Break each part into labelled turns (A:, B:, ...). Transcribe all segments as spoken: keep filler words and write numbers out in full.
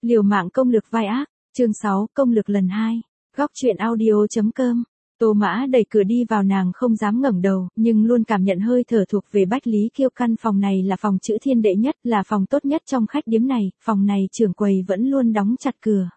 A: Liều mạng công lược vai ác, chương sáu, công lược lần hai. Góc truyện audio chấm com. Tô Mã đẩy cửa đi vào, nàng không dám ngẩng đầu, nhưng luôn cảm nhận hơi thở thuộc về Bách Lý Kiêu. Căn phòng này là phòng chữ thiên đệ nhất, là phòng tốt nhất trong khách điếm này, phòng này trưởng quầy vẫn luôn đóng chặt cửa.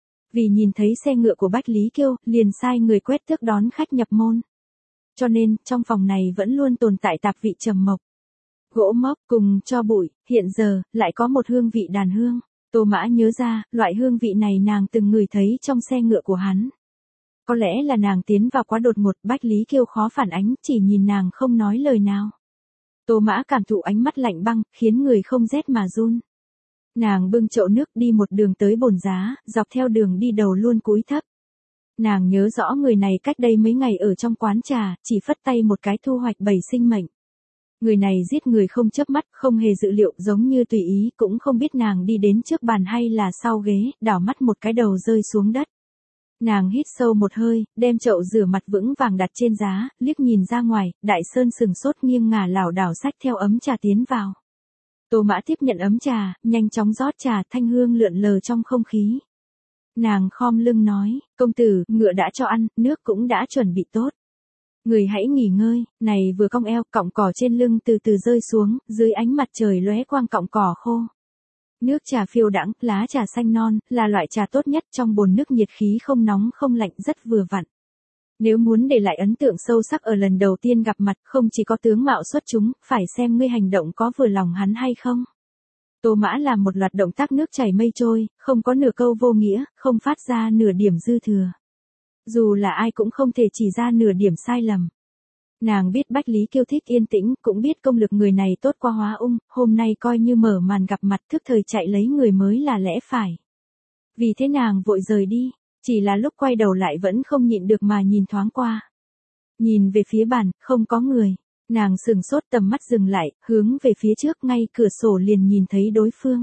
A: Vì nhìn thấy xe ngựa của Bách Lý Kiêu, liền sai người quét tước đón khách nhập môn. Cho nên, trong phòng này vẫn luôn tồn tại tạp vị trầm mộc, gỗ mốc cùng tro bụi, hiện giờ, lại có một hương vị đàn hương. Tô Mã nhớ ra, loại hương vị này nàng từng ngửi thấy trong xe ngựa của hắn. Có lẽ là nàng tiến vào quá đột ngột, Bách Lý Kiêu khó phản ánh, chỉ nhìn nàng không nói lời nào. Tô Mã cảm thụ ánh mắt lạnh băng, khiến người không rét mà run. Nàng bưng chậu nước đi một đường tới bồn giá, dọc theo đường đi đầu luôn cúi thấp. Nàng nhớ rõ người này cách đây mấy ngày ở trong quán trà, chỉ phất tay một cái thu hoạch bảy sinh mệnh. Người này giết người không chớp mắt, không hề dự liệu, giống như tùy ý, cũng không biết nàng đi đến trước bàn hay là sau ghế, đảo mắt một cái đầu rơi xuống đất. Nàng hít sâu một hơi, đem chậu rửa mặt vững vàng đặt trên giá, liếc nhìn ra ngoài, Đại Sơn sừng sốt nghiêng ngả lảo đảo xách theo ấm trà tiến vào. Tô Mã tiếp nhận ấm trà, nhanh chóng rót trà, thanh hương lượn lờ trong không khí. Nàng khom lưng nói, công tử, ngựa đã cho ăn, nước cũng đã chuẩn bị tốt. Người hãy nghỉ ngơi, này vừa cong eo, cọng cỏ trên lưng từ từ rơi xuống, dưới ánh mặt trời lóe quang cọng cỏ khô. Nước trà phiêu đãng, lá trà xanh non, là loại trà tốt nhất, trong bồn nước nhiệt khí không nóng không lạnh, rất vừa vặn. Nếu muốn để lại ấn tượng sâu sắc ở lần đầu tiên gặp mặt, không chỉ có tướng mạo xuất chúng, phải xem ngươi hành động có vừa lòng hắn hay không. Tô Mã làm một loạt động tác nước chảy mây trôi, không có nửa câu vô nghĩa, không phát ra nửa điểm dư thừa. Dù là ai cũng không thể chỉ ra nửa điểm sai lầm. Nàng biết Bách Lý Kiêu thích yên tĩnh, cũng biết công lực người này tốt qua hóa ung, hôm nay coi như mở màn gặp mặt, thức thời chạy lấy người mới là lẽ phải. Vì thế nàng vội rời đi, chỉ là lúc quay đầu lại vẫn không nhịn được mà nhìn thoáng qua. Nhìn về phía bàn, không có người. Nàng sừng sốt, tầm mắt dừng lại, hướng về phía trước, ngay cửa sổ liền nhìn thấy đối phương.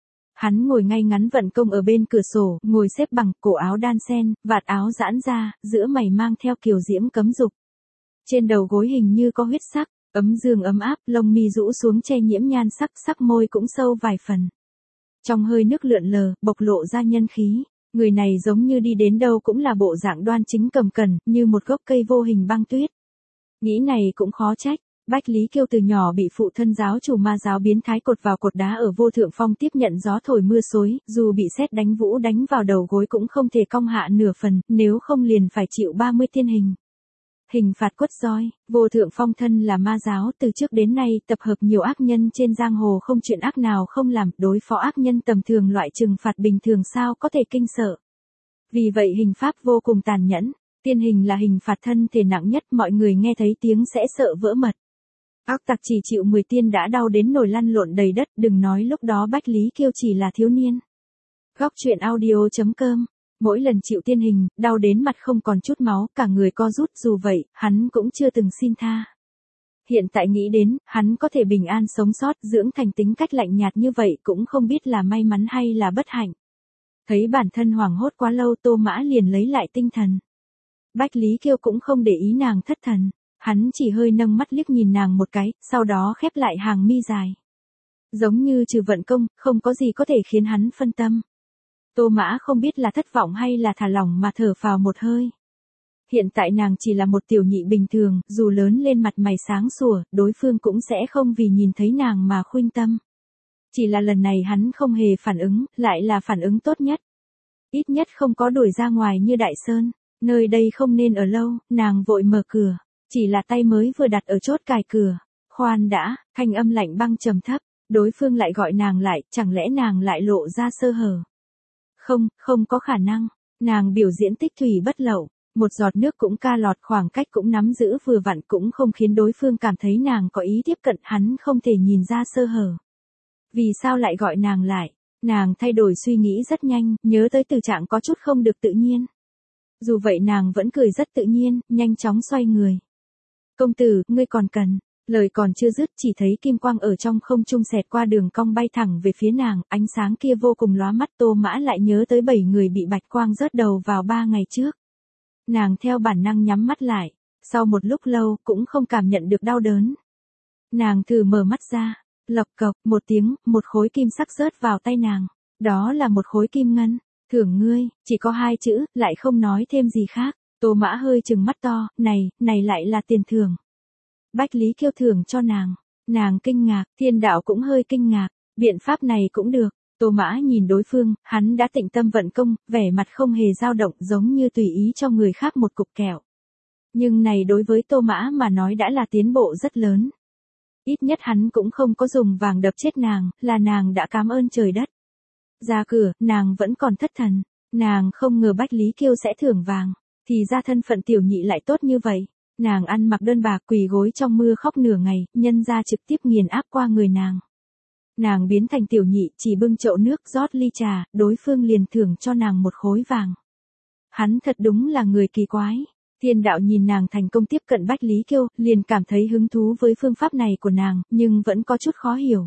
A: Hắn ngồi ngay ngắn vận công ở bên cửa sổ, ngồi xếp bằng, cổ áo đan sen, vạt áo giãn ra, giữa mày mang theo kiều diễm cấm dục. Trên đầu gối hình như có huyết sắc, ấm dương ấm áp, lông mi rũ xuống che nhiễm nhan sắc, sắc môi cũng sâu vài phần. Trong hơi nước lượn lờ, bộc lộ ra nhân khí, người này giống như đi đến đâu cũng là bộ dạng đoan chính cầm cẩn, như một gốc cây vô hình băng tuyết. Nghĩ này cũng khó trách. Bách Lý Kiêu từ nhỏ bị phụ thân giáo chủ ma giáo biến thái cột vào cột đá ở Vô Thượng Phong, tiếp nhận gió thổi mưa xối, dù bị sét đánh vũ đánh vào đầu gối cũng không thể cong hạ nửa phần, nếu không liền phải chịu ba mươi tiên hình. Hình phạt quất roi. Vô Thượng Phong thân là ma giáo, từ trước đến nay tập hợp nhiều ác nhân trên giang hồ, không chuyện ác nào không làm, đối phó ác nhân tầm thường loại trừng phạt bình thường sao có thể kinh sợ. Vì vậy hình pháp vô cùng tàn nhẫn, tiên hình là hình phạt thân thể nặng nhất, mọi người nghe thấy tiếng sẽ sợ vỡ mật. Ác tặc chỉ chịu mười tiên đã đau đến nổi lăn lộn đầy đất, đừng nói lúc đó Bách Lý Kiêu chỉ là thiếu niên. Góc truyện audio chấm com. Mỗi lần chịu tiên hình, đau đến mặt không còn chút máu, cả người co rút, dù vậy, hắn cũng chưa từng xin tha. Hiện tại nghĩ đến, hắn có thể bình an sống sót, dưỡng thành tính cách lạnh nhạt như vậy cũng không biết là may mắn hay là bất hạnh. Thấy bản thân hoảng hốt quá lâu, Tô Mã liền lấy lại tinh thần. Bách Lý Kiêu cũng không để ý nàng thất thần. Hắn chỉ hơi nâng mắt liếc nhìn nàng một cái, sau đó khép lại hàng mi dài. Giống như trừ vận công, không có gì có thể khiến hắn phân tâm. Tô Mã không biết là thất vọng hay là thả lỏng mà thở phào một hơi. Hiện tại nàng chỉ là một tiểu nhị bình thường, dù lớn lên mặt mày sáng sủa, đối phương cũng sẽ không vì nhìn thấy nàng mà khuynh tâm. Chỉ là lần này hắn không hề phản ứng, lại là phản ứng tốt nhất. Ít nhất không có đuổi ra ngoài như Đại Sơn, nơi đây không nên ở lâu, nàng vội mở cửa. Chỉ là tay mới vừa đặt ở chốt cài cửa. Khoan đã, thanh âm lạnh băng trầm thấp, đối phương lại gọi nàng lại, chẳng lẽ nàng lại lộ ra sơ hở? Không, không có khả năng, nàng biểu diễn tích thủy bất lậu, một giọt nước cũng ca lọt, khoảng cách cũng nắm giữ vừa vặn, cũng không khiến đối phương cảm thấy nàng có ý tiếp cận, hắn không thể nhìn ra sơ hở. Vì sao lại gọi nàng lại? Nàng thay đổi suy nghĩ rất nhanh, nhớ tới từ trạng có chút không được tự nhiên. Dù vậy nàng vẫn cười rất tự nhiên, nhanh chóng xoay người. Công tử, ngươi còn cần. Lời còn chưa dứt, chỉ thấy kim quang ở trong không trung xẹt qua đường cong bay thẳng về phía nàng, ánh sáng kia vô cùng lóa mắt. Tô Mã lại nhớ tới bảy người bị bạch quang rớt đầu vào ba ngày trước. Nàng theo bản năng nhắm mắt lại, sau một lúc lâu cũng không cảm nhận được đau đớn. Nàng thử mở mắt ra, lộc cộc một tiếng, một khối kim sắc rớt vào tay nàng. Đó là một khối kim ngân, thưởng ngươi, chỉ có hai chữ, lại không nói thêm gì khác. Tô Mã hơi trừng mắt to, này, này lại là tiền thưởng. Bách Lý Kiêu thưởng cho nàng. Nàng kinh ngạc, Thiên Đạo cũng hơi kinh ngạc, biện pháp này cũng được. Tô Mã nhìn đối phương, hắn đã tịnh tâm vận công, vẻ mặt không hề dao động giống như tùy ý cho người khác một cục kẹo. Nhưng này đối với Tô Mã mà nói đã là tiến bộ rất lớn. Ít nhất hắn cũng không có dùng vàng đập chết nàng, là nàng đã cảm ơn trời đất. Ra cửa, nàng vẫn còn thất thần. Nàng không ngờ Bách Lý Kiêu sẽ thưởng vàng. Thì ra thân phận tiểu nhị lại tốt như vậy. Nàng ăn mặc đơn bạc quỳ gối trong mưa khóc nửa ngày, nhân ra trực tiếp nghiền áp qua người nàng. Nàng biến thành tiểu nhị, chỉ bưng chậu nước rót ly trà, đối phương liền thưởng cho nàng một khối vàng. Hắn thật đúng là người kỳ quái. Thiên Đạo nhìn nàng thành công tiếp cận Bách Lý Kiêu, liền cảm thấy hứng thú với phương pháp này của nàng, nhưng vẫn có chút khó hiểu.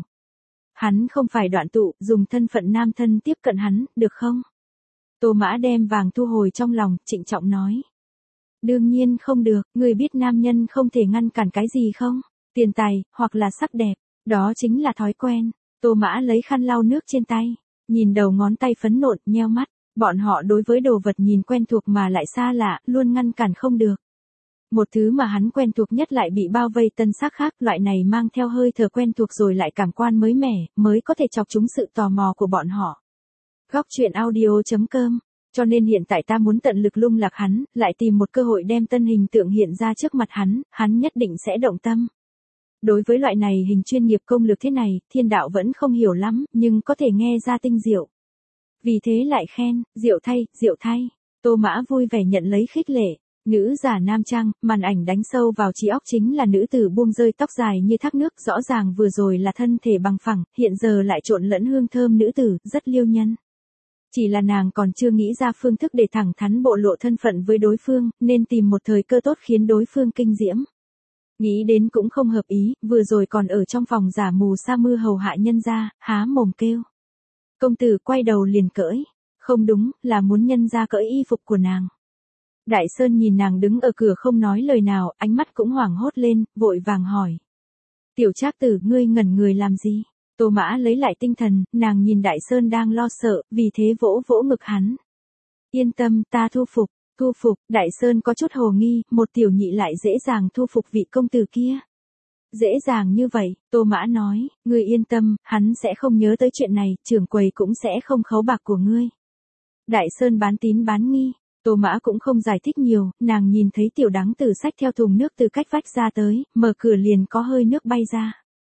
A: Hắn không phải đoạn tụ, dùng thân phận nam thân tiếp cận hắn, được không? Tô Mã đem vàng thu hồi trong lòng, trịnh trọng nói. Đương nhiên không được, người biết nam nhân không thể ngăn cản cái gì không? Tiền tài, hoặc là sắc đẹp, đó chính là thói quen. Tô Mã lấy khăn lau nước trên tay, nhìn đầu ngón tay phấn nộn, nheo mắt. Bọn họ đối với đồ vật nhìn quen thuộc mà lại xa lạ, luôn ngăn cản không được. Một thứ mà hắn quen thuộc nhất lại bị bao vây tân sắc khác, loại này mang theo hơi thở quen thuộc rồi lại cảm quan mới mẻ, mới có thể chọc chúng sự tò mò của bọn họ. Góc truyện audio chấm com. Cho nên hiện tại ta muốn tận lực lung lạc hắn, lại tìm một cơ hội đem tân hình tượng hiện ra trước mặt hắn, hắn nhất định sẽ động tâm. Đối với loại này hình chuyên nghiệp công lược thế này, Thiên Đạo vẫn không hiểu lắm, nhưng có thể nghe ra tinh diệu. Vì thế lại khen, diệu thay, diệu thay. Tô Mã vui vẻ nhận lấy khích lệ. Nữ giả nam trang, màn ảnh đánh sâu vào trí óc chính là nữ tử buông rơi tóc dài như thác nước, rõ ràng vừa rồi là thân thể bằng phẳng, hiện giờ lại trộn lẫn hương thơm nữ tử, rất liêu nhân. Chỉ là nàng còn chưa nghĩ ra phương thức để thẳng thắn bộ lộ thân phận với đối phương, nên tìm một thời cơ tốt khiến đối phương kinh diễm. Nghĩ đến cũng không hợp ý, vừa rồi còn ở trong phòng giả mù sa mưa hầu hạ nhân gia, há mồm kêu. Công tử quay đầu liền cởi. Không đúng, là muốn nhân ra cởi y phục của nàng. Đại Sơn nhìn nàng đứng ở cửa không nói lời nào, ánh mắt cũng hoảng hốt lên, vội vàng hỏi. Tiểu Trác Tử, ngươi ngẩn người làm gì? Tô Mã lấy lại tinh thần, nàng nhìn Đại Sơn đang lo sợ, vì thế vỗ vỗ ngực hắn. Yên tâm, ta thu phục, thu phục, Đại Sơn có chút hồ nghi, một tiểu nhị lại dễ dàng thu phục vị công tử kia. Dễ dàng như vậy, Tô Mã nói, ngươi yên tâm, hắn sẽ không nhớ tới chuyện này, trưởng quầy cũng sẽ không khấu bạc của ngươi. Đại Sơn bán tín bán nghi, Tô Mã cũng không giải thích nhiều, nàng nhìn thấy tiểu đắng tử xách theo thùng nước từ cách vách ra tới, mở cửa liền có hơi nước bay ra.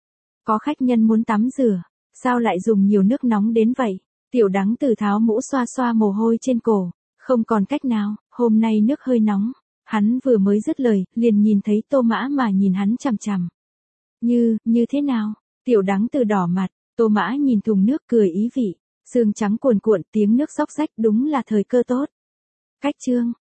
A: Có khách nhân muốn tắm rửa, sao lại dùng nhiều nước nóng đến vậy? Tiểu đắng tử tháo mũ xoa xoa mồ hôi trên cổ, không còn cách nào, hôm nay nước hơi nóng. Hắn vừa mới dứt lời, liền nhìn thấy Tô Mã mà nhìn hắn chằm chằm. Như, như thế nào? Tiểu đắng tử đỏ mặt, Tô Mã nhìn thùng nước cười ý vị, sương trắng cuồn cuộn tiếng nước xóc xách đúng là thời cơ tốt. Cách chương.